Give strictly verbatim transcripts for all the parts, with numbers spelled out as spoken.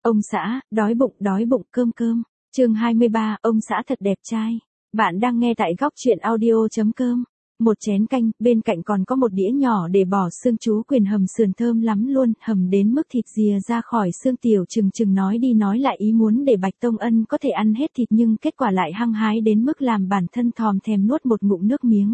Ông xã, đói bụng, đói bụng, cơm cơm. Chương hai mươi ba, ông xã thật đẹp trai. Bạn đang nghe tại góc truyện audio chấm com. Một chén canh, bên cạnh còn có một đĩa nhỏ để bỏ xương chú Quyền hầm sườn thơm lắm luôn, hầm đến mức thịt rìa ra khỏi xương. Tiểu Trừng Trừng nói đi nói lại ý muốn để Bạch Tông Ân có thể ăn hết thịt, nhưng kết quả lại hăng hái đến mức làm bản thân thòm thèm nuốt một ngụm nước miếng.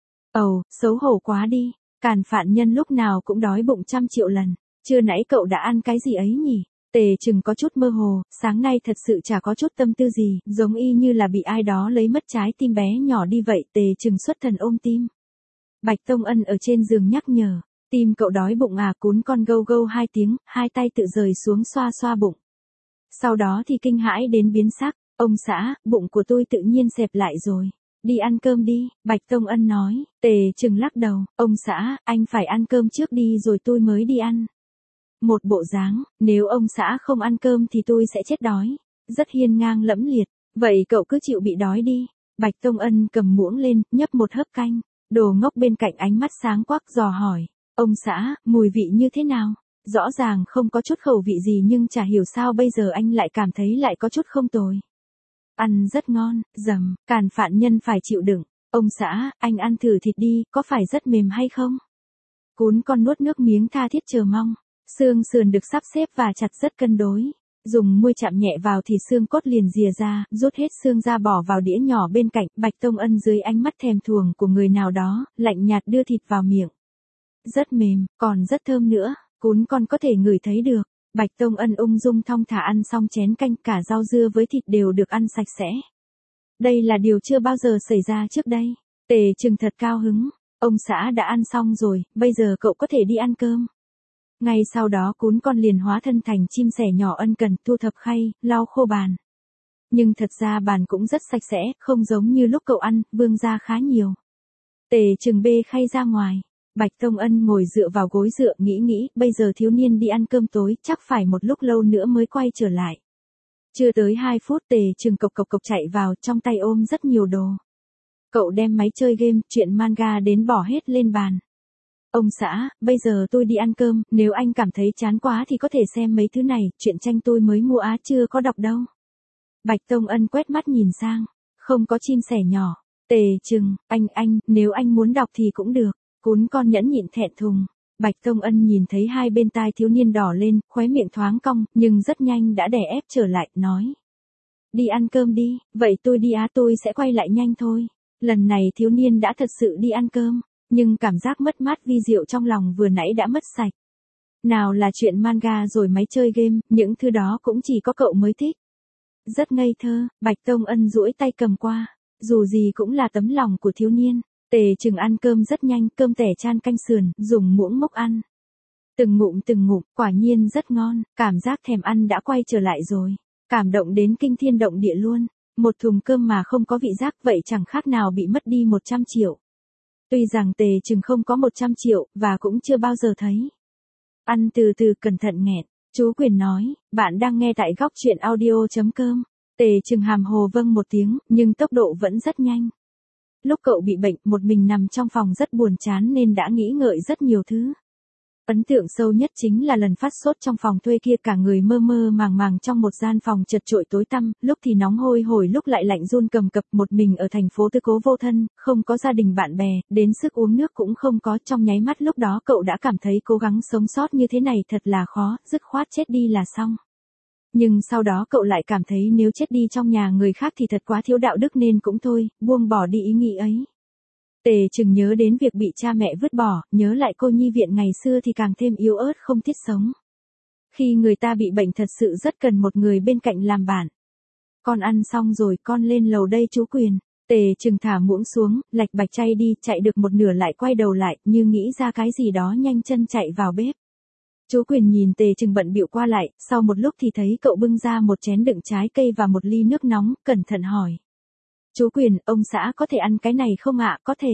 Ầu, xấu hổ quá đi, Càn Phạn Nhân lúc nào cũng đói bụng trăm triệu lần, chưa nãy cậu đã ăn cái gì ấy nhỉ? Tề Trừng có chút mơ hồ, sáng nay thật sự chả có chút tâm tư gì, giống y như là bị ai đó lấy mất trái tim bé nhỏ đi vậy. Tề Trừng xuất thần ôm tim. Bạch Tông Ân ở trên giường nhắc nhở, tim cậu đói bụng à? Cún con gâu gâu hai tiếng, hai tay tự rời xuống xoa xoa bụng. Sau đó thì kinh hãi đến biến sắc, ông xã, bụng của tôi tự nhiên xẹp lại rồi. Đi ăn cơm đi, Bạch Tông Ân nói. Tề Trừng lắc đầu, ông xã, anh phải ăn cơm trước đi rồi tôi mới đi ăn. Một bộ dáng, nếu ông xã không ăn cơm thì tôi sẽ chết đói. Rất hiên ngang lẫm liệt, vậy cậu cứ chịu bị đói đi. Bạch Tông Ân cầm muỗng lên, nhấp một hớp canh. Đồ ngốc bên cạnh ánh mắt sáng quắc dò hỏi, ông xã, mùi vị như thế nào? Rõ ràng không có chút khẩu vị gì nhưng chả hiểu sao bây giờ anh lại cảm thấy lại có chút không tồi. Ăn rất ngon, dầm, Càn Phạn Nhân phải chịu đựng. Ông xã, anh ăn thử thịt đi, có phải rất mềm hay không? Cún con nuốt nước miếng tha thiết chờ mong. Xương sườn được sắp xếp và chặt rất cân đối. Dùng môi chạm nhẹ vào thì xương cốt liền rìa ra, rút hết xương ra bỏ vào đĩa nhỏ bên cạnh. Bạch Tông Ân dưới ánh mắt thèm thuồng của người nào đó, lạnh nhạt đưa thịt vào miệng. Rất mềm, còn rất thơm nữa, cún con có thể ngửi thấy được. Bạch Tông Ân ung dung thong thả ăn xong chén canh, cả rau dưa với thịt đều được ăn sạch sẽ. Đây là điều chưa bao giờ xảy ra trước đây. Tề Trừng thật cao hứng. Ông xã đã ăn xong rồi, bây giờ cậu có thể đi ăn cơm. Ngay sau đó cún con liền hóa thân thành chim sẻ nhỏ ân cần, thu thập khay, lau khô bàn. Nhưng thật ra bàn cũng rất sạch sẽ, không giống như lúc cậu ăn, vương ra khá nhiều. Tề Trừng bê khay ra ngoài. Bạch Tông Ân ngồi dựa vào gối dựa, nghĩ nghĩ, bây giờ thiếu niên đi ăn cơm tối, chắc phải một lúc lâu nữa mới quay trở lại. Chưa tới hai phút Tề Trừng cộc cộc cộc chạy vào, trong tay ôm rất nhiều đồ. Cậu đem máy chơi game, truyện manga đến bỏ hết lên bàn. Ông xã, bây giờ tôi đi ăn cơm, nếu anh cảm thấy chán quá thì có thể xem mấy thứ này, truyện tranh tôi mới mua á, chưa có đọc đâu. Bạch Tông Ân quét mắt nhìn sang, không có chim sẻ nhỏ. Tề Trừng, anh anh, nếu anh muốn đọc thì cũng được. Cún con nhẫn nhịn thẹn thùng. Bạch Tông Ân nhìn thấy hai bên tai thiếu niên đỏ lên, khóe miệng thoáng cong, nhưng rất nhanh đã đè ép trở lại, nói. Đi ăn cơm đi, vậy tôi đi á, tôi sẽ quay lại nhanh thôi. Lần này thiếu niên đã thật sự đi ăn cơm. Nhưng cảm giác mất mát vi diệu trong lòng vừa nãy đã mất sạch. Nào là chuyện manga rồi máy chơi game, những thứ đó cũng chỉ có cậu mới thích. Rất ngây thơ, Bạch Tông Ân duỗi tay cầm qua. Dù gì cũng là tấm lòng của thiếu niên. Tề Trừng ăn cơm rất nhanh, cơm tẻ chan canh sườn, dùng muỗng múc ăn. Từng ngụm từng ngụm, quả nhiên rất ngon, cảm giác thèm ăn đã quay trở lại rồi. Cảm động đến kinh thiên động địa luôn. Một thùng cơm mà không có vị giác vậy chẳng khác nào bị mất đi một trăm triệu. Tuy rằng Tề Trừng không có một trăm triệu, và cũng chưa bao giờ thấy. Ăn từ từ, cẩn thận nghẹn. Chú Quyền nói, bạn đang nghe tại góc truyện audio chấm com. Tề Trừng hàm hồ vâng một tiếng, nhưng tốc độ vẫn rất nhanh. Lúc cậu bị bệnh, một mình nằm trong phòng rất buồn chán nên đã nghĩ ngợi rất nhiều thứ. Ấn tượng sâu nhất chính là lần phát sốt trong phòng thuê kia, cả người mơ mơ màng màng trong một gian phòng chật chội tối tăm, lúc thì nóng hôi hổi lúc lại lạnh run cầm cập, một mình ở thành phố tư cố vô thân, không có gia đình bạn bè, đến sức uống nước cũng không có. Trong nháy mắt lúc đó cậu đã cảm thấy cố gắng sống sót như thế này thật là khó, dứt khoát chết đi là xong. Nhưng sau đó cậu lại cảm thấy nếu chết đi trong nhà người khác thì thật quá thiếu đạo đức nên cũng thôi, buông bỏ đi ý nghĩ ấy. Tề Trừng nhớ đến việc bị cha mẹ vứt bỏ, nhớ lại cô nhi viện ngày xưa thì càng thêm yếu ớt không thiết sống. Khi người ta bị bệnh thật sự rất cần một người bên cạnh làm bạn. Con ăn xong rồi, con lên lầu đây chú Quyền. Tề Trừng thả muỗng xuống, lạch bạch chay đi, chạy được một nửa lại quay đầu lại, như nghĩ ra cái gì đó nhanh chân chạy vào bếp. Chú Quyền nhìn Tề Trừng bận bịu qua lại, sau một lúc thì thấy cậu bưng ra một chén đựng trái cây và một ly nước nóng, cẩn thận hỏi. Chú Quyền, ông xã có thể ăn cái này không ạ? Có thể.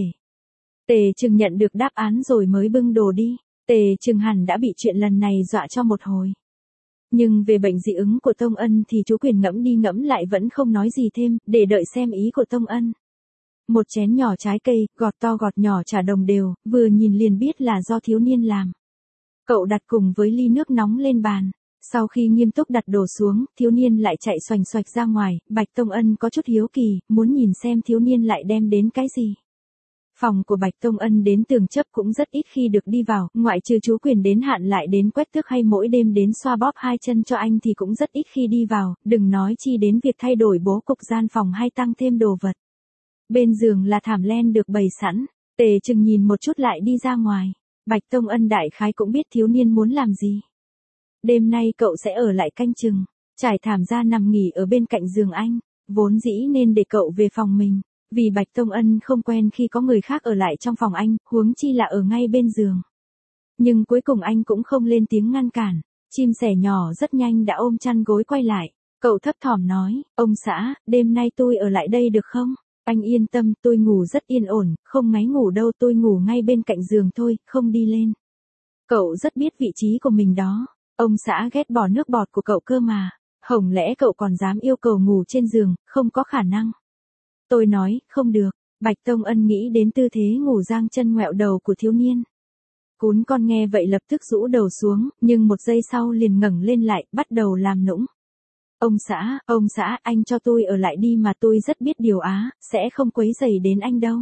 Tề Trừng nhận được đáp án rồi mới bưng đồ đi. Tề Trừng hẳn đã bị chuyện lần này dọa cho một hồi. Nhưng về bệnh dị ứng của Tông Ân thì chú Quyền ngẫm đi ngẫm lại vẫn không nói gì thêm, để đợi xem ý của Tông Ân. Một chén nhỏ trái cây, gọt to gọt nhỏ chả đồng đều, vừa nhìn liền biết là do thiếu niên làm. Cậu đặt cùng với ly nước nóng lên bàn. Sau khi nghiêm túc đặt đồ xuống, thiếu niên lại chạy xoành xoạch ra ngoài, Bạch Tông Ân có chút hiếu kỳ, muốn nhìn xem thiếu niên lại đem đến cái gì. Phòng của Bạch Tông Ân đến tường chấp cũng rất ít khi được đi vào, ngoại trừ chú Quyền đến hạn lại đến quét tước hay mỗi đêm đến xoa bóp hai chân cho anh thì cũng rất ít khi đi vào, đừng nói chi đến việc thay đổi bố cục gian phòng hay tăng thêm đồ vật. Bên giường là thảm len được bày sẵn, Tề Trừng nhìn một chút lại đi ra ngoài. Bạch Tông Ân đại khái cũng biết thiếu niên muốn làm gì. Đêm nay cậu sẽ ở lại canh chừng, trải thảm ra nằm nghỉ ở bên cạnh giường anh, vốn dĩ nên để cậu về phòng mình, vì Bạch Tông Ân không quen khi có người khác ở lại trong phòng anh, huống chi là ở ngay bên giường. Nhưng cuối cùng anh cũng không lên tiếng ngăn cản, chim sẻ nhỏ rất nhanh đã ôm chăn gối quay lại, cậu thấp thỏm nói, ông xã, đêm nay tôi ở lại đây được không? Anh yên tâm, tôi ngủ rất yên ổn, không ngáy ngủ đâu, tôi ngủ ngay bên cạnh giường thôi, không đi lên. Cậu rất biết vị trí của mình đó. Ông xã ghét bỏ nước bọt của cậu cơ mà, hổng lẽ cậu còn dám yêu cầu ngủ trên giường, không có khả năng. Tôi nói, không được, Bạch Tông Ân nghĩ đến tư thế ngủ giang chân ngoẹo đầu của thiếu niên. Cún con nghe vậy lập tức rũ đầu xuống, nhưng một giây sau liền ngẩng lên lại, bắt đầu làm nũng. Ông xã, ông xã, anh cho tôi ở lại đi mà, tôi rất biết điều á, sẽ không quấy rầy đến anh đâu.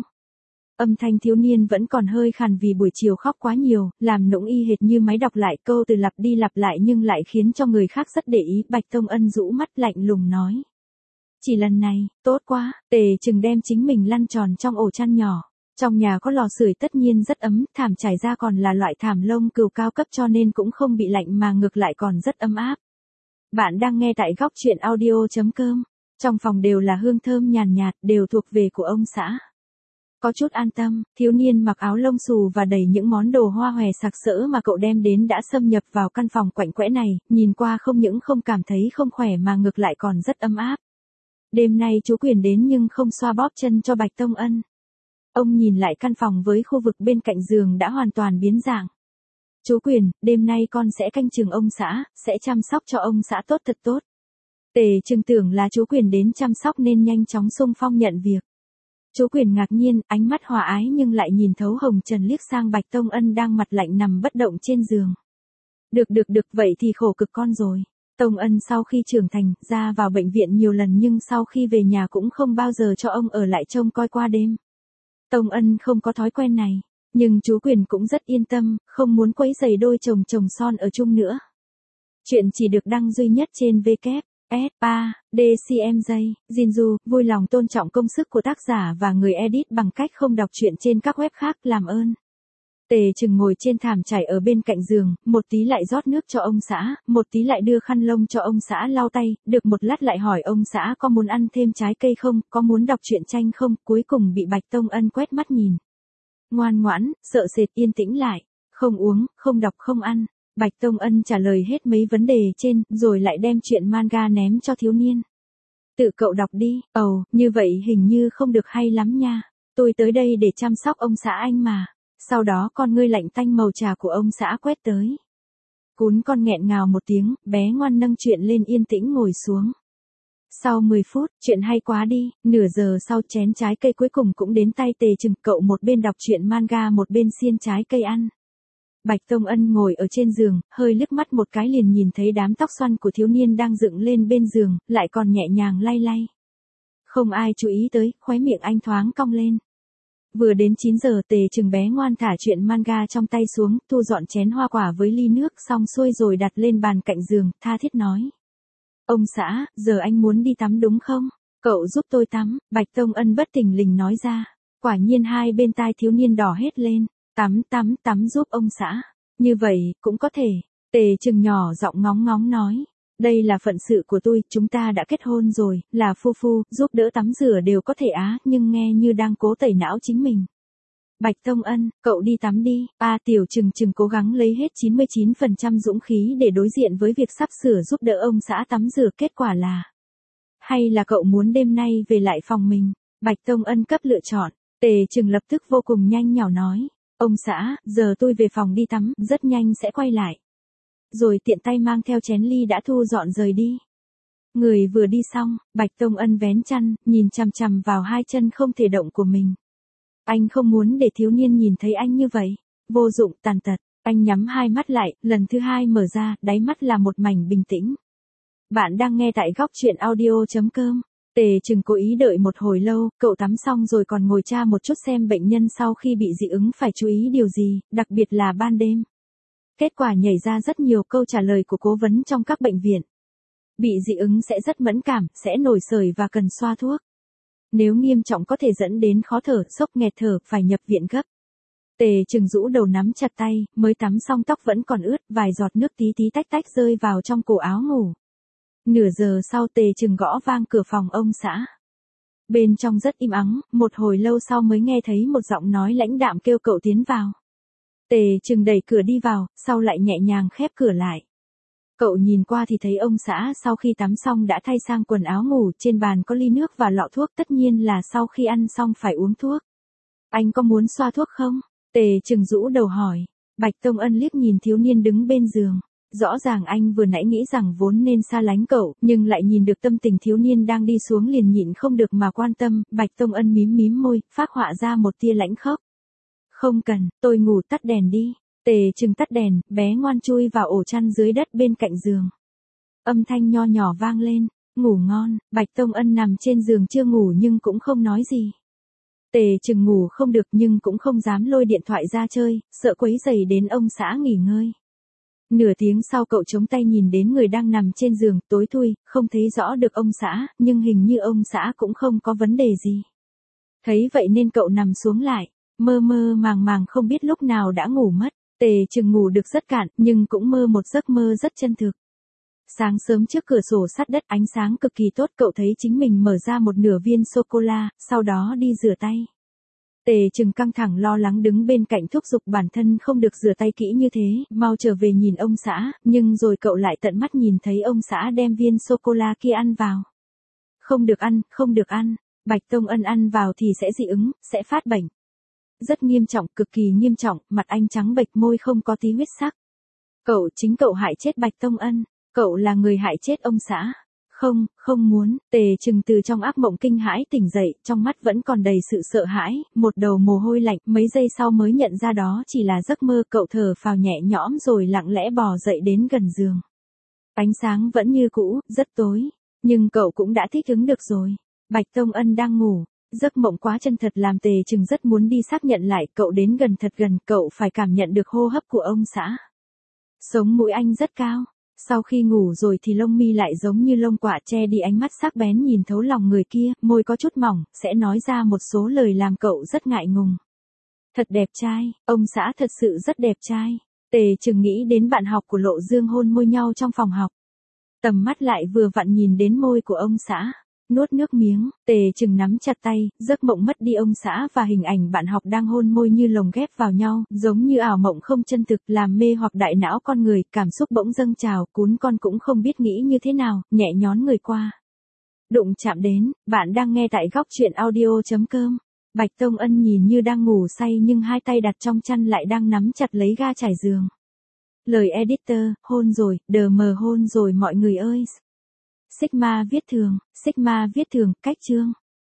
Âm thanh thiếu niên vẫn còn hơi khàn vì buổi chiều khóc quá nhiều, làm nũng y hệt như máy đọc lại câu từ lặp đi lặp lại nhưng lại khiến cho người khác rất để ý. Bạch Tông Ân rũ mắt lạnh lùng nói. Chỉ lần này, tốt quá, Tề Trừng đem chính mình lăn tròn trong ổ chăn nhỏ. Trong nhà có lò sưởi tất nhiên rất ấm, thảm trải ra còn là loại thảm lông cừu cao cấp cho nên cũng không bị lạnh mà ngược lại còn rất ấm áp. Bạn đang nghe tại góc truyện audio chấm com. Trong phòng đều là hương thơm nhàn nhạt, đều thuộc về của ông xã. Có chút an tâm, thiếu niên mặc áo lông xù và đầy những món đồ hoa hòe sặc sỡ mà cậu đem đến đã xâm nhập vào căn phòng quạnh quẽ này, nhìn qua không những không cảm thấy không khỏe mà ngược lại còn rất ấm áp. Đêm nay chú Quyền đến nhưng không xoa bóp chân cho Bạch Tông Ân. Ông nhìn lại căn phòng với khu vực bên cạnh giường đã hoàn toàn biến dạng. Chú Quyền, đêm nay con sẽ canh chừng ông xã, sẽ chăm sóc cho ông xã tốt thật tốt. Tề Trừng tưởng là chú Quyền đến chăm sóc nên nhanh chóng xung phong nhận việc. Chú Quyền ngạc nhiên, ánh mắt hòa ái nhưng lại nhìn thấu hồng trần liếc sang Bạch Tông Ân đang mặt lạnh nằm bất động trên giường. Được được được, vậy thì khổ cực con rồi. Tông Ân sau khi trưởng thành, ra vào bệnh viện nhiều lần nhưng sau khi về nhà cũng không bao giờ cho ông ở lại trông coi qua đêm. Tông Ân không có thói quen này, nhưng chú Quyền cũng rất yên tâm, không muốn quấy rầy đôi chồng chồng son ở chung nữa. Chuyện chỉ được đăng duy nhất trên vê kép ét ba đê xê em jay, Jinju, vui lòng tôn trọng công sức của tác giả và người edit bằng cách không đọc truyện trên các web khác, làm ơn. Tề Trừng ngồi trên thảm trải ở bên cạnh giường, một tí lại rót nước cho ông xã, một tí lại đưa khăn lông cho ông xã lau tay, được một lát lại hỏi ông xã có muốn ăn thêm trái cây không, có muốn đọc truyện tranh không, cuối cùng bị Bạch Tông Ân quét mắt nhìn. Ngoan ngoãn, sợ sệt yên tĩnh lại, không uống, không đọc không ăn. Bạch Tông Ân trả lời hết mấy vấn đề trên, rồi lại đem chuyện manga ném cho thiếu niên. Tự cậu đọc đi, ồ, oh, như vậy hình như không được hay lắm nha. Tôi tới đây để chăm sóc ông xã anh mà. Sau đó con ngươi lạnh tanh màu trà của ông xã quét tới. Cún con nghẹn ngào một tiếng, bé ngoan nâng chuyện lên yên tĩnh ngồi xuống. Sau mười phút, chuyện hay quá đi, nửa giờ sau chén trái cây cuối cùng cũng đến tay Tề Trừng, cậu một bên đọc truyện manga một bên xiên trái cây ăn. Bạch Tông Ân ngồi ở trên giường, hơi liếc mắt một cái liền nhìn thấy đám tóc xoăn của thiếu niên đang dựng lên bên giường, lại còn nhẹ nhàng lay lay. Không ai chú ý tới, khóe miệng anh thoáng cong lên. Vừa đến chín giờ, Tề Trừng bé ngoan thả truyện manga trong tay xuống, thu dọn chén hoa quả với ly nước xong xuôi rồi đặt lên bàn cạnh giường, tha thiết nói. Ông xã, giờ anh muốn đi tắm đúng không? Cậu giúp tôi tắm, Bạch Tông Ân bất thình lình nói ra. Quả nhiên hai bên tai thiếu niên đỏ hết lên. Tắm tắm tắm giúp ông xã. Như vậy, cũng có thể. Tề Trừng nhỏ giọng ngóng ngóng nói. Đây là phận sự của tôi, chúng ta đã kết hôn rồi, là phu phu, giúp đỡ tắm rửa đều có thể á, nhưng nghe như đang cố tẩy não chính mình. Bạch Tông Ân, cậu đi tắm đi. A Tiểu Trừng Trừng cố gắng lấy hết chín mươi chín phần trăm dũng khí để đối diện với việc sắp sửa giúp đỡ ông xã tắm rửa, kết quả là. Hay là cậu muốn đêm nay về lại phòng mình? Bạch Tông Ân cấp lựa chọn. Tề Trừng lập tức vô cùng nhanh nhảu nói. Ông xã, giờ tôi về phòng đi tắm, rất nhanh sẽ quay lại. Rồi tiện tay mang theo chén ly đã thu dọn rời đi. Người vừa đi xong, Bạch Tông Ân vén chăn, nhìn chằm chằm vào hai chân không thể động của mình. Anh không muốn để thiếu niên nhìn thấy anh như vậy. Vô dụng, tàn tật. Anh nhắm hai mắt lại, lần thứ hai mở ra, đáy mắt là một mảnh bình tĩnh. Bạn đang nghe tại góc chuyện audio.com. Tề Trừng cố ý đợi một hồi lâu, cậu tắm xong rồi còn ngồi tra một chút xem bệnh nhân sau khi bị dị ứng phải chú ý điều gì, đặc biệt là ban đêm. Kết quả nhảy ra rất nhiều câu trả lời của cố vấn trong các bệnh viện. Bị dị ứng sẽ rất mẫn cảm, sẽ nổi sởi và cần xoa thuốc. Nếu nghiêm trọng có thể dẫn đến khó thở, sốc nghẹt thở, phải nhập viện gấp. Tề Trừng rũ đầu nắm chặt tay, mới tắm xong tóc vẫn còn ướt, vài giọt nước tí tí tách tách rơi vào trong cổ áo ngủ. Nửa giờ sau Tề Trừng gõ vang cửa phòng ông xã. Bên trong rất im ắng, một hồi lâu sau mới nghe thấy một giọng nói lãnh đạm kêu cậu tiến vào. Tề Trừng đẩy cửa đi vào, sau lại nhẹ nhàng khép cửa lại. Cậu nhìn qua thì thấy ông xã sau khi tắm xong đã thay sang quần áo ngủ, trên bàn có ly nước và lọ thuốc, tất nhiên là sau khi ăn xong phải uống thuốc. Anh có muốn xoa thuốc không? Tề Trừng rũ đầu hỏi. Bạch Tông Ân liếc nhìn thiếu niên đứng bên giường. Rõ ràng anh vừa nãy nghĩ rằng vốn nên xa lánh cậu, nhưng lại nhìn được tâm tình thiếu niên đang đi xuống liền nhịn không được mà quan tâm. Bạch Tông Ân mím mím môi, phác họa ra một tia lãnh khốc. Không cần, tôi ngủ, tắt đèn đi. Tề Trừng tắt đèn, bé ngoan chui vào ổ chăn dưới đất bên cạnh giường. Âm thanh nho nhỏ vang lên, ngủ ngon. Bạch Tông Ân nằm trên giường chưa ngủ nhưng cũng không nói gì. Tề Trừng ngủ không được nhưng cũng không dám lôi điện thoại ra chơi, sợ quấy rầy đến ông xã nghỉ ngơi. Nửa tiếng sau cậu chống tay nhìn đến người đang nằm trên giường, tối thui, không thấy rõ được ông xã, nhưng hình như ông xã cũng không có vấn đề gì. Thấy vậy nên cậu nằm xuống lại, mơ mơ màng màng không biết lúc nào đã ngủ mất. Tề Trừng ngủ được rất cạn, nhưng cũng mơ một giấc mơ rất chân thực. Sáng sớm trước cửa sổ sắt đất ánh sáng cực kỳ tốt, cậu thấy chính mình mở ra một nửa viên sô-cô-la, sau đó đi rửa tay. Tề Trừng căng thẳng lo lắng đứng bên cạnh thúc giục bản thân không được rửa tay kỹ như thế, mau trở về nhìn ông xã, nhưng rồi cậu lại tận mắt nhìn thấy ông xã đem viên sô-cô-la kia ăn vào. Không được ăn, không được ăn, Bạch Tông Ân ăn vào thì sẽ dị ứng, sẽ phát bệnh. Rất nghiêm trọng, cực kỳ nghiêm trọng, mặt anh trắng bệch, môi không có tí huyết sắc. Cậu, chính cậu hại chết Bạch Tông Ân, cậu là người hại chết ông xã. Không, không muốn. Tề Trừng từ trong ác mộng kinh hãi tỉnh dậy, trong mắt vẫn còn đầy sự sợ hãi, một đầu mồ hôi lạnh, mấy giây sau mới nhận ra đó chỉ là giấc mơ. Cậu thở phào nhẹ nhõm rồi lặng lẽ bò dậy đến gần giường. Ánh sáng vẫn như cũ, rất tối, nhưng cậu cũng đã thích ứng được rồi. Bạch Tông Ân đang ngủ. Giấc mộng quá chân thật làm Tề Trừng rất muốn đi xác nhận lại. Cậu đến gần thật gần, cậu phải cảm nhận được hô hấp của ông xã. Sống mũi anh rất cao. Sau khi ngủ rồi thì lông mi lại giống như lông quạ che đi ánh mắt sắc bén nhìn thấu lòng người kia, môi có chút mỏng, sẽ nói ra một số lời làm cậu rất ngại ngùng. Thật đẹp trai, ông xã thật sự rất đẹp trai. Tề Trừng nghĩ đến bạn học của Lộ Dương hôn môi nhau trong phòng học. Tầm mắt lại vừa vặn nhìn đến môi của ông xã. Nuốt nước miếng, Tề Trừng nắm chặt tay, giấc mộng mất đi ông xã và hình ảnh bạn học đang hôn môi như lồng ghép vào nhau, giống như ảo mộng không chân thực, làm mê hoặc đại não con người, cảm xúc bỗng dâng trào, cún con cũng không biết nghĩ như thế nào, nhẹ nhón người qua. Đụng chạm đến, bạn đang nghe tại góc chuyện audio.com. Bạch Tông Ân nhìn như đang ngủ say nhưng hai tay đặt trong chăn lại đang nắm chặt lấy ga trải giường. Lời editor, hôn rồi, đờ mờ hôn rồi mọi người ơi. Sigma viết thường, Sigma viết thường, cách chương.